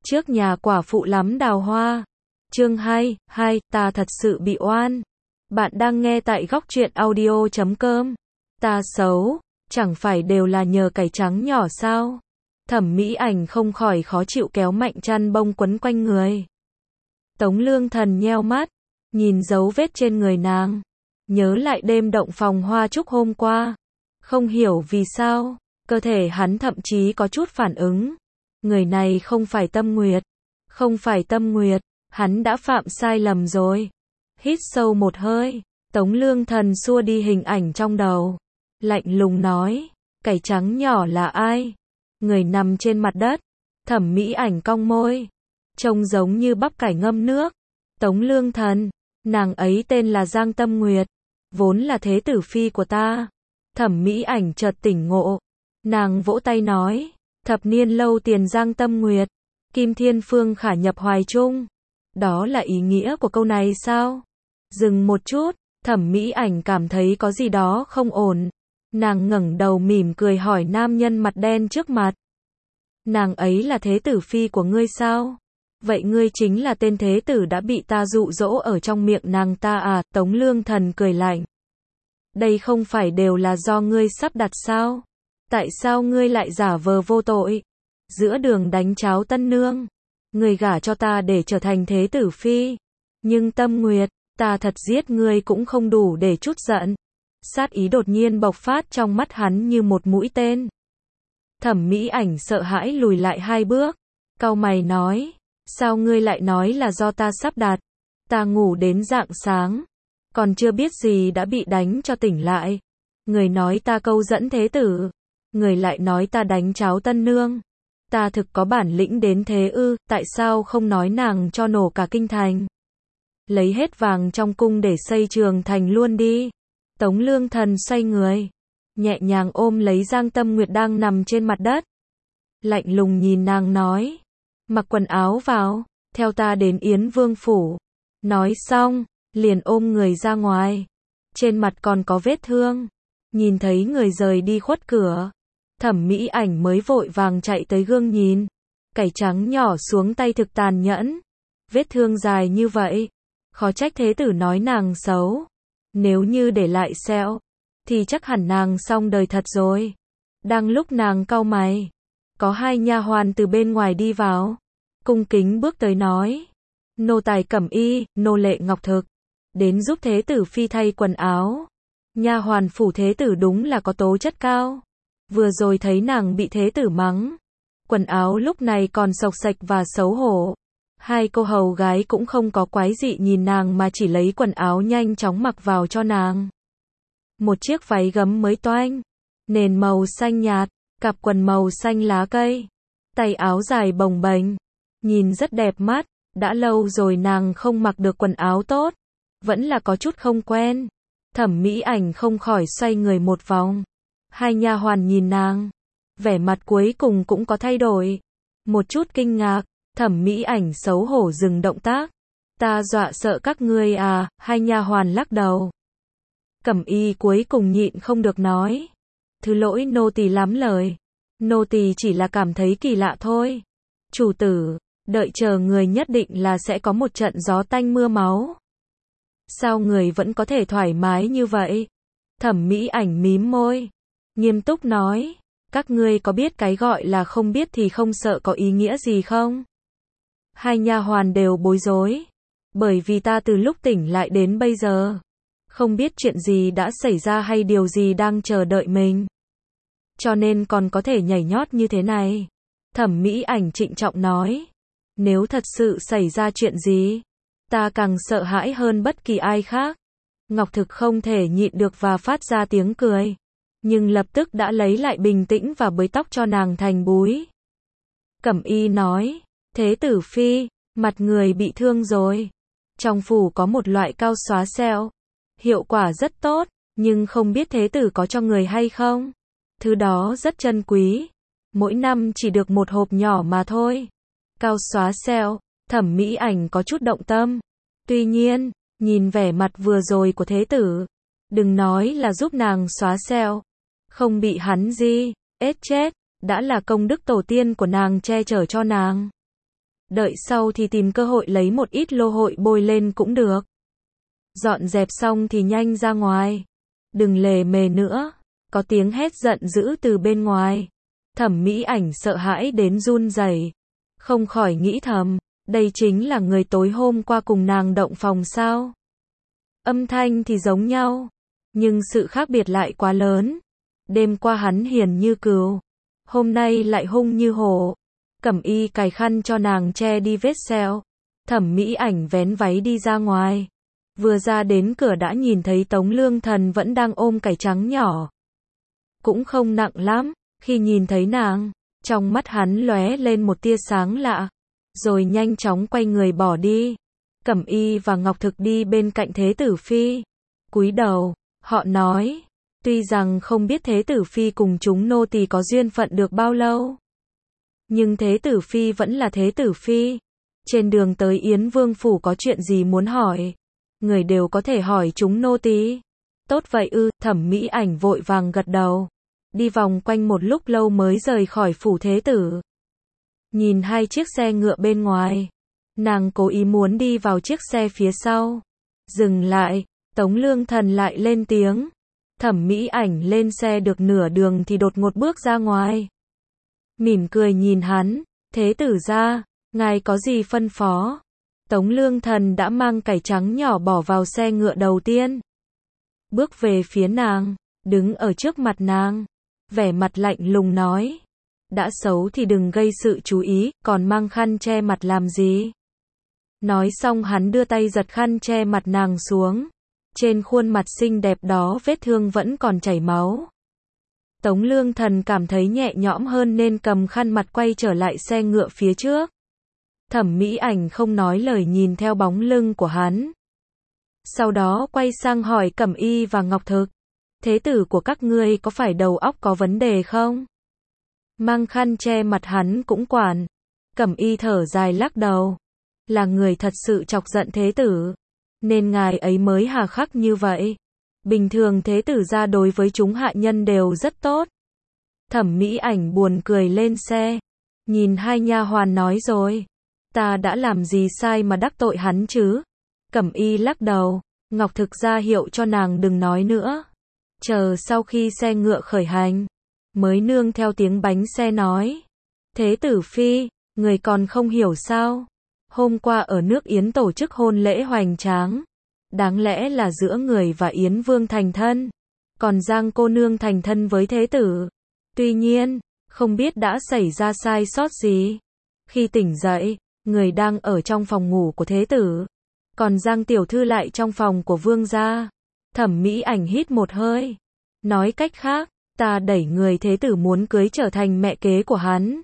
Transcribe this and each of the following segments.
Trước nhà quả phụ lắm đào hoa. Chương 2, ta thật sự bị oan. Bạn đang nghe tại góc truyện audio.com. Ta xấu, chẳng phải đều là nhờ cải trắng nhỏ sao? Thẩm Mỹ Ảnh không khỏi khó chịu kéo mạnh chăn bông quấn quanh người. Tống Lương Thần nheo mắt, nhìn dấu vết trên người nàng, nhớ lại đêm động phòng hoa trúc hôm qua. Không hiểu vì sao, cơ thể hắn thậm chí có chút phản ứng. Người này không phải Tâm Nguyệt. Không phải Tâm Nguyệt, hắn đã phạm sai lầm rồi. Hít sâu một hơi, Tống Lương Thần xua đi hình ảnh trong đầu. Lạnh lùng nói, cải trắng nhỏ là ai? Người nằm trên mặt đất. Thẩm Mỹ Ảnh cong môi, trông giống như bắp cải ngâm nước. Tống Lương Thần, nàng ấy tên là Giang Tâm Nguyệt, vốn là thế tử phi của ta. Thẩm Mỹ Ảnh chợt tỉnh ngộ, nàng vỗ tay nói, thập niên lâu tiền Giang Tâm Nguyệt, Kim Thiên Phương khả nhập hoài trung. Đó là ý nghĩa của câu này sao? Dừng một chút, Thẩm Mỹ Ảnh cảm thấy có gì đó không ổn. Nàng ngẩng đầu mỉm cười hỏi nam nhân mặt đen trước mặt. Nàng ấy là thế tử phi của ngươi sao? Vậy ngươi chính là tên thế tử đã bị ta dụ dỗ ở trong miệng nàng ta à? Tống Lương Thần cười lạnh. Đây không phải đều là do ngươi sắp đặt sao? Tại sao ngươi lại giả vờ vô tội? Giữa đường đánh cháo tân nương, ngươi gả cho ta để trở thành thế tử phi. Nhưng Tâm Nguyệt, ta thật giết ngươi cũng không đủ để trút giận. Sát ý đột nhiên bộc phát trong mắt hắn như một mũi tên. Thẩm Mỹ Ảnh sợ hãi lùi lại 2 bước, cau mày nói, sao ngươi lại nói là do ta sắp đặt? Ta ngủ đến rạng sáng, còn chưa biết gì đã bị đánh cho tỉnh lại. Người nói ta câu dẫn thế tử, người lại nói ta đánh cháo tân nương. Ta thực có bản lĩnh đến thế ư? Tại sao không nói nàng cho nổ cả kinh thành? Lấy hết vàng trong cung để xây trường thành luôn đi. Tống Lương Thần xoay người, nhẹ nhàng ôm lấy Giang Tâm Nguyệt đang nằm trên mặt đất. Lạnh lùng nhìn nàng nói, mặc quần áo vào, theo ta đến Yến Vương phủ. Nói xong, liền ôm người ra ngoài. Trên mặt còn có vết thương. Nhìn thấy người rời đi khuất cửa, Thẩm Mỹ Ảnh mới vội vàng chạy tới gương nhìn. Cải trắng nhỏ xuống tay thực tàn nhẫn. Vết thương dài như vậy, khó trách thế tử nói nàng xấu. Nếu như để lại sẹo, thì chắc hẳn nàng xong đời thật rồi. Đang lúc nàng cau mày, có 2 nha hoàn từ bên ngoài đi vào, cung kính bước tới nói, nô tài Cẩm Y, nô lệ Ngọc Thực, đến giúp thế tử phi thay quần áo. Nha hoàn phủ thế tử đúng là có tố chất cao. Vừa rồi thấy nàng bị thế tử mắng, quần áo lúc này còn xộc xệch và xấu hổ. 2 cô hầu gái cũng không có quái dị nhìn nàng mà chỉ lấy quần áo nhanh chóng mặc vào cho nàng. Một chiếc váy gấm mới toanh, nền màu xanh nhạt, cặp quần màu xanh lá cây, tay áo dài bồng bềnh, nhìn rất đẹp mắt. Đã lâu rồi nàng không mặc được quần áo tốt, vẫn là có chút không quen. Thẩm Mỹ Ảnh không khỏi xoay người một vòng. 2 nha hoàn nhìn nàng, vẻ mặt cuối cùng cũng có thay đổi, một chút kinh ngạc. Thẩm Mỹ Ảnh xấu hổ dừng động tác. Ta dọa sợ các ngươi à? 2 nha hoàn lắc đầu. Cẩm Y cuối cùng nhịn không được nói, thứ lỗi nô tỳ lắm lời, nô tỳ chỉ là cảm thấy kỳ lạ thôi. Chủ tử, đợi chờ người nhất định là sẽ có một trận gió tanh mưa máu. Sao người vẫn có thể thoải mái như vậy? Thẩm Mỹ Ảnh mím môi, nghiêm túc nói, các ngươi có biết cái gọi là không biết thì không sợ có ý nghĩa gì không? 2 nha hoàn đều bối rối, bởi vì ta từ lúc tỉnh lại đến bây giờ, không biết chuyện gì đã xảy ra hay điều gì đang chờ đợi mình, cho nên còn có thể nhảy nhót như thế này. Thẩm Mỹ Ảnh trịnh trọng nói, nếu thật sự xảy ra chuyện gì, ta càng sợ hãi hơn bất kỳ ai khác. Ngọc Thực không thể nhịn được và phát ra tiếng cười, nhưng lập tức đã lấy lại bình tĩnh và bới tóc cho nàng thành búi. Cẩm Y nói, thế tử phi, mặt người bị thương rồi. Trong phủ có một loại cao xóa sẹo, hiệu quả rất tốt, nhưng không biết thế tử có cho người hay không. Thứ đó rất chân quý, mỗi năm chỉ được 1 hộp nhỏ mà thôi. Cao xóa sẹo, Thẩm Mỹ Ảnh có chút động tâm. Tuy nhiên, nhìn vẻ mặt vừa rồi của thế tử, đừng nói là giúp nàng xóa sẹo, không bị hắn ết chết, đã là công đức tổ tiên của nàng che chở cho nàng. đợi sau thì tìm cơ hội lấy một ít lô hội bôi lên cũng được. Dọn dẹp xong thì nhanh ra ngoài. Đừng lề mề nữa. Có tiếng hét giận dữ từ bên ngoài. Thẩm Mỹ Ảnh sợ hãi đến run rẩy, không khỏi nghĩ thầm, đây chính là người tối hôm qua cùng nàng động phòng sao? Âm thanh thì giống nhau, nhưng sự khác biệt lại quá lớn. Đêm qua hắn hiền như cừu, hôm nay lại hung như hổ. Cẩm Y cài khăn cho nàng che đi vết sẹo. Thẩm Mỹ Ảnh vén váy đi ra ngoài. Vừa ra đến cửa đã nhìn thấy Tống Lương Thần vẫn đang ôm cải trắng nhỏ. Cũng không nặng lắm, khi nhìn thấy nàng, trong mắt hắn lóe lên một tia sáng lạ, rồi nhanh chóng quay người bỏ đi. Cẩm Y và Ngọc Thực đi bên cạnh Thế Tử Phi, cúi đầu, họ nói, tuy rằng không biết Thế Tử Phi cùng chúng nô tỳ có duyên phận được bao lâu, nhưng Thế Tử Phi vẫn là Thế Tử Phi. Trên đường tới Yến Vương phủ có chuyện gì muốn hỏi, người đều có thể hỏi chúng nô tỳ. Tốt vậy ư? Thẩm Mỹ Ảnh vội vàng gật đầu. Đi vòng quanh một lúc lâu mới rời khỏi phủ thế tử. Nhìn hai chiếc xe ngựa bên ngoài, nàng cố ý muốn đi vào chiếc xe phía sau. Dừng lại, Tống Lương Thần lại lên tiếng. Thẩm Mỹ Ảnh lên xe được nửa đường thì đột ngột bước ra ngoài. Mỉm cười nhìn hắn, thế tử gia, ngài có gì phân phó? Tống Lương Thần đã mang cải trắng nhỏ bỏ vào xe ngựa đầu tiên. Bước về phía nàng, đứng ở trước mặt nàng, vẻ mặt lạnh lùng nói. Đã xấu thì đừng gây sự chú ý, còn mang khăn che mặt làm gì? Nói xong hắn đưa tay giật khăn che mặt nàng xuống. Trên khuôn mặt xinh đẹp đó vết thương vẫn còn chảy máu. Tống Lương Thần cảm thấy nhẹ nhõm hơn nên cầm khăn mặt quay trở lại xe ngựa phía trước. Thẩm Mỹ Ảnh không nói lời nhìn theo bóng lưng của hắn. Sau đó quay sang hỏi Cẩm Y và Ngọc Thực. Thế tử của các ngươi có phải đầu óc có vấn đề không? Mang khăn che mặt hắn cũng quản. Cẩm Y thở dài lắc đầu. Là người thật sự chọc giận thế tử, nên ngài ấy mới hà khắc như vậy. Bình thường thế tử gia đối với chúng hạ nhân đều rất tốt. Thẩm Mỹ Ảnh buồn cười lên xe. Nhìn hai nha hoàn nói rồi. Ta đã làm gì sai mà đắc tội hắn chứ? Cẩm Y lắc đầu. Ngọc Thực ra hiệu cho nàng đừng nói nữa. Chờ sau khi xe ngựa khởi hành, mới nương theo tiếng bánh xe nói. Thế tử Phi, người còn không hiểu sao? Hôm qua ở nước Yến tổ chức hôn lễ hoành tráng. Đáng lẽ là giữa người và Yến Vương thành thân. Còn Giang cô nương thành thân với thế tử. Tuy nhiên, không biết đã xảy ra sai sót gì. Khi tỉnh dậy, người đang ở trong phòng ngủ của thế tử. Còn Giang tiểu thư lại trong phòng của vương gia. Thẩm Mỹ Ảnh hít một hơi. Nói cách khác, ta đẩy người thế tử muốn cưới trở thành mẹ kế của hắn.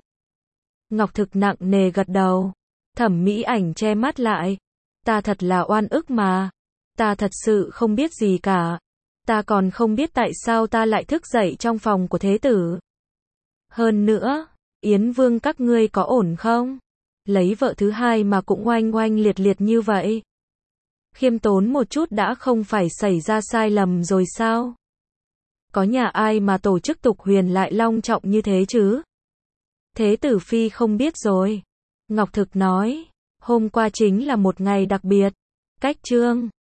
Ngọc Thực nặng nề gật đầu. Thẩm Mỹ Ảnh che mắt lại. Ta thật là oan ức mà. Ta thật sự không biết gì cả. Ta còn không biết tại sao ta lại thức dậy trong phòng của thế tử. Hơn nữa, Yến Vương các ngươi có ổn không? Lấy vợ thứ hai mà cũng oanh oanh liệt liệt như vậy. Khiêm tốn một chút đã không phải xảy ra sai lầm rồi sao? Có nhà ai mà tổ chức tục huyền lại long trọng như thế chứ? Thế tử Phi không biết rồi. Ngọc Thực nói, hôm qua chính là một ngày đặc biệt. Cách chương